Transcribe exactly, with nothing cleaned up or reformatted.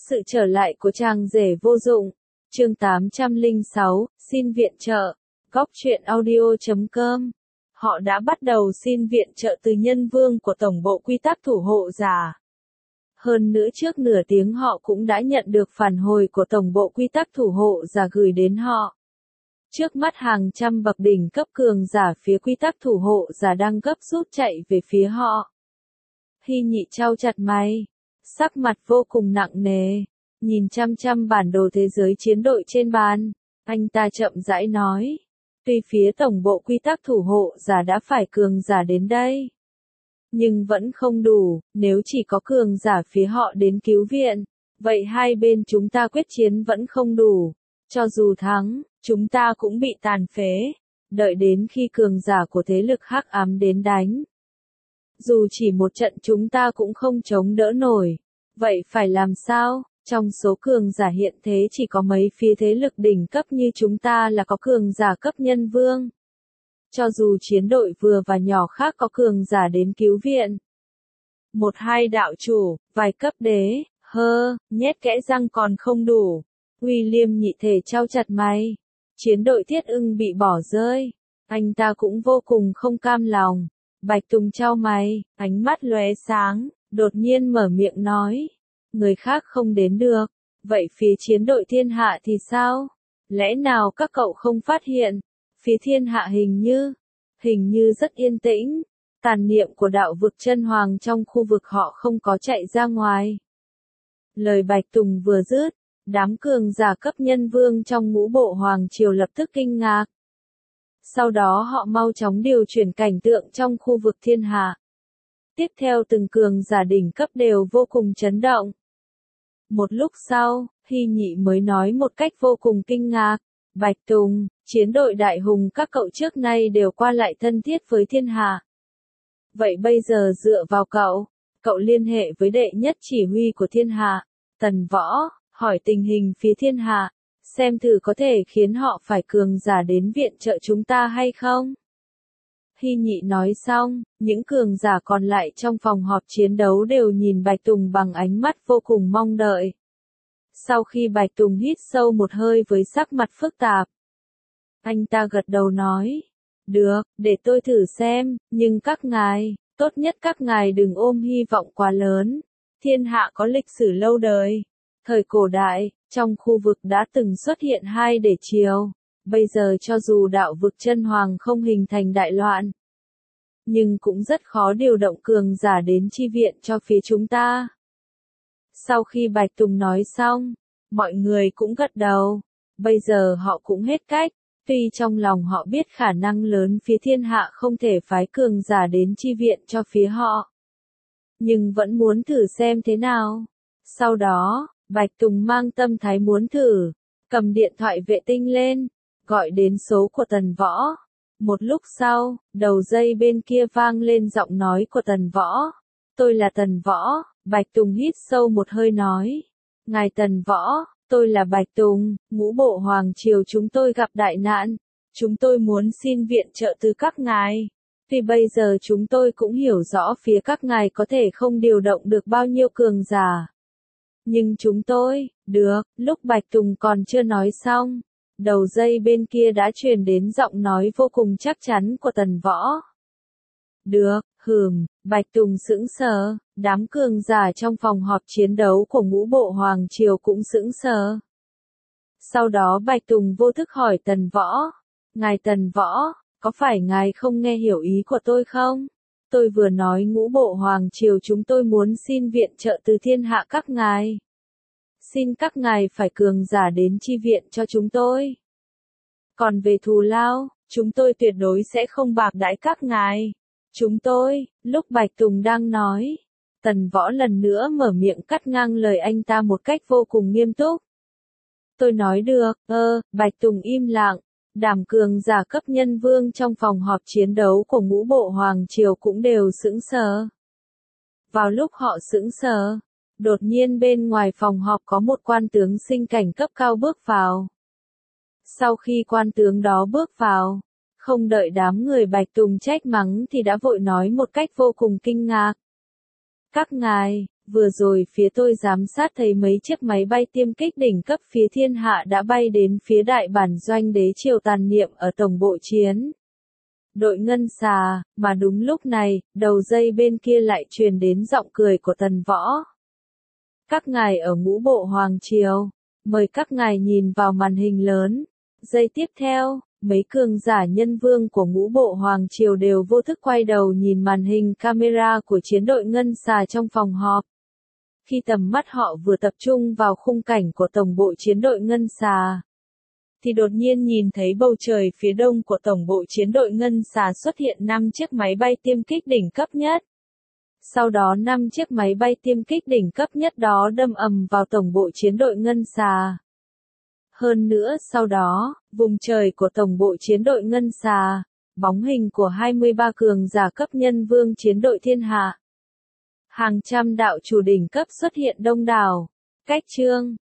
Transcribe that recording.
Sự trở lại của chàng rể vô dụng. Chương tám trăm lẻ sáu, xin viện trợ. Góc truyện audio chấm com. Họ đã bắt đầu xin viện trợ từ nhân vương của Tổng bộ Quy tắc Thủ hộ giả. Hơn nữa trước nửa tiếng họ cũng đã nhận được phản hồi của Tổng bộ Quy tắc Thủ hộ giả gửi đến họ. Trước mắt hàng trăm bậc đỉnh cấp cường giả phía Quy tắc Thủ hộ giả đang gấp rút chạy về phía họ. Hy Nhị chau chặt mày, sắc mặt vô cùng nặng nề, nhìn chăm chăm bản đồ thế giới chiến đội trên bàn, anh ta chậm rãi nói, tuy phía Tổng bộ Quy tắc Thủ hộ giả đã phải cường giả đến đây, nhưng vẫn không đủ, nếu chỉ có cường giả phía họ đến cứu viện, vậy hai bên chúng ta quyết chiến vẫn không đủ, cho dù thắng, chúng ta cũng bị tàn phế, đợi đến khi cường giả của thế lực hắc ám đến đánh. Dù chỉ một trận chúng ta cũng không chống đỡ nổi, vậy phải làm sao? Trong số cường giả hiện thế chỉ có mấy phía thế lực đỉnh cấp như chúng ta là có cường giả cấp nhân vương. Cho dù chiến đội vừa và nhỏ khác có cường giả đến cứu viện. Một hai đạo chủ, vài cấp đế, hơ, nhét kẽ răng còn không đủ. William Nhị thể chau chặt mày. Chiến đội Thiết Ưng bị bỏ rơi. Anh ta cũng vô cùng không cam lòng. Bạch Tùng chau mày, ánh mắt lóe sáng, đột nhiên mở miệng nói. Người khác không đến được. Vậy phía chiến đội Thiên Hạ thì sao? Lẽ nào các cậu không phát hiện? Phía Thiên Hạ hình như, hình như rất yên tĩnh. Tàn niệm của đạo vực chân hoàng trong khu vực họ không có chạy ra ngoài. Lời Bạch Tùng vừa dứt, đám cường giả cấp nhân vương trong ngũ bộ hoàng triều lập tức kinh ngạc. Sau đó họ mau chóng điều chuyển cảnh tượng trong khu vực Thiên Hạ. Tiếp theo từng cường giả đỉnh cấp đều vô cùng chấn động. Một lúc sau, Hy Nhị mới nói một cách vô cùng kinh ngạc. Bạch Tùng, chiến đội Đại Hùng các cậu trước nay đều qua lại thân thiết với Thiên Hạ. Vậy bây giờ dựa vào cậu, cậu liên hệ với đệ nhất chỉ huy của Thiên Hạ, Tần Võ, hỏi tình hình phía Thiên Hạ, xem thử có thể khiến họ phải cường giả đến viện trợ chúng ta hay không. Hy Nhị nói xong, những cường giả còn lại trong phòng họp chiến đấu đều nhìn Bạch Tùng bằng ánh mắt vô cùng mong đợi. Sau khi Bạch Tùng hít sâu một hơi với sắc mặt phức tạp, anh ta gật đầu nói, được, để tôi thử xem, nhưng các ngài, tốt nhất các ngài đừng ôm hy vọng quá lớn. Thiên Hạ có lịch sử lâu đời. Thời cổ đại, trong khu vực đã từng xuất hiện hai đế triều. Bây giờ cho dù đạo vực chân hoàng không hình thành đại loạn, nhưng cũng rất khó điều động cường giả đến chi viện cho phía chúng ta. Sau khi Bạch Tùng nói xong, mọi người cũng gật đầu. Bây giờ họ cũng hết cách, tuy trong lòng họ biết khả năng lớn phía Thiên Hạ không thể phái cường giả đến chi viện cho phía họ, nhưng vẫn muốn thử xem thế nào. Sau đó, Bạch Tùng mang tâm thái muốn thử, cầm điện thoại vệ tinh lên, gọi đến số của Tần Võ. Một lúc sau, đầu dây bên kia vang lên giọng nói của Tần Võ. Tôi là Tần Võ. Bạch Tùng hít sâu một hơi nói. Ngài Tần Võ, tôi là Bạch Tùng, ngũ bộ hoàng triều chúng tôi gặp đại nạn. Chúng tôi muốn xin viện trợ từ các ngài. Tuy bây giờ chúng tôi cũng hiểu rõ phía các ngài có thể không điều động được bao nhiêu cường giả. Nhưng chúng tôi, được, lúc Bạch Tùng còn chưa nói xong, đầu dây bên kia đã truyền đến giọng nói vô cùng chắc chắn của Tần Võ. Được, hừm, Bạch Tùng sững sờ, đám cường giả trong phòng họp chiến đấu của ngũ bộ hoàng triều cũng sững sờ. Sau đó Bạch Tùng vô thức hỏi Tần Võ, ngài Tần Võ, có phải ngài không nghe hiểu ý của tôi không? Tôi vừa nói ngũ bộ hoàng triều chúng tôi muốn xin viện trợ từ Thiên Hạ các ngài. Xin các ngài phải cường giả đến chi viện cho chúng tôi. Còn về thù lao, chúng tôi tuyệt đối sẽ không bạc đãi các ngài. Chúng tôi, lúc Bạch Tùng đang nói, Tần Võ lần nữa mở miệng cắt ngang lời anh ta một cách vô cùng nghiêm túc. Tôi nói được, ơ, Bạch Tùng im lặng. Đám cường giả cấp nhân vương trong phòng họp chiến đấu của ngũ bộ hoàng triều cũng đều sững sờ. Vào lúc họ sững sờ, đột nhiên bên ngoài phòng họp có một quan tướng sinh cảnh cấp cao bước vào. Sau khi quan tướng đó bước vào, không đợi đám người Bạch Tùng trách mắng thì đã vội nói một cách vô cùng kinh ngạc. Các ngài, Vừa rồi phía tôi giám sát thấy mấy chiếc máy bay tiêm kích đỉnh cấp phía thiên hạ đã bay đến phía đại bản doanh đế triều tàn niệm ở tổng bộ chiến đội Ngân Xà, mà đúng lúc này, đầu dây bên kia lại truyền đến giọng cười của Tần Võ. Các ngài ở ngũ bộ Hoàng Triều, mời các ngài nhìn vào màn hình lớn. Giây tiếp theo, mấy cường giả nhân vương của ngũ bộ Hoàng Triều đều vô thức quay đầu nhìn màn hình camera của chiến đội Ngân Xà trong phòng họp. Khi tầm mắt họ vừa tập trung vào khung cảnh của tổng bộ chiến đội Ngân Xà, thì đột nhiên nhìn thấy bầu trời phía đông của tổng bộ chiến đội Ngân Xà xuất hiện năm chiếc máy bay tiêm kích đỉnh cấp nhất. Sau đó năm chiếc máy bay tiêm kích đỉnh cấp nhất đó đâm ầm vào tổng bộ chiến đội Ngân Xà. Hơn nữa sau đó, vùng trời của tổng bộ chiến đội Ngân Xà, bóng hình của hai mươi ba cường giả cấp nhân vương chiến đội thiên hạ. Hàng trăm đạo chủ đỉnh cấp xuất hiện đông đảo. Cách chương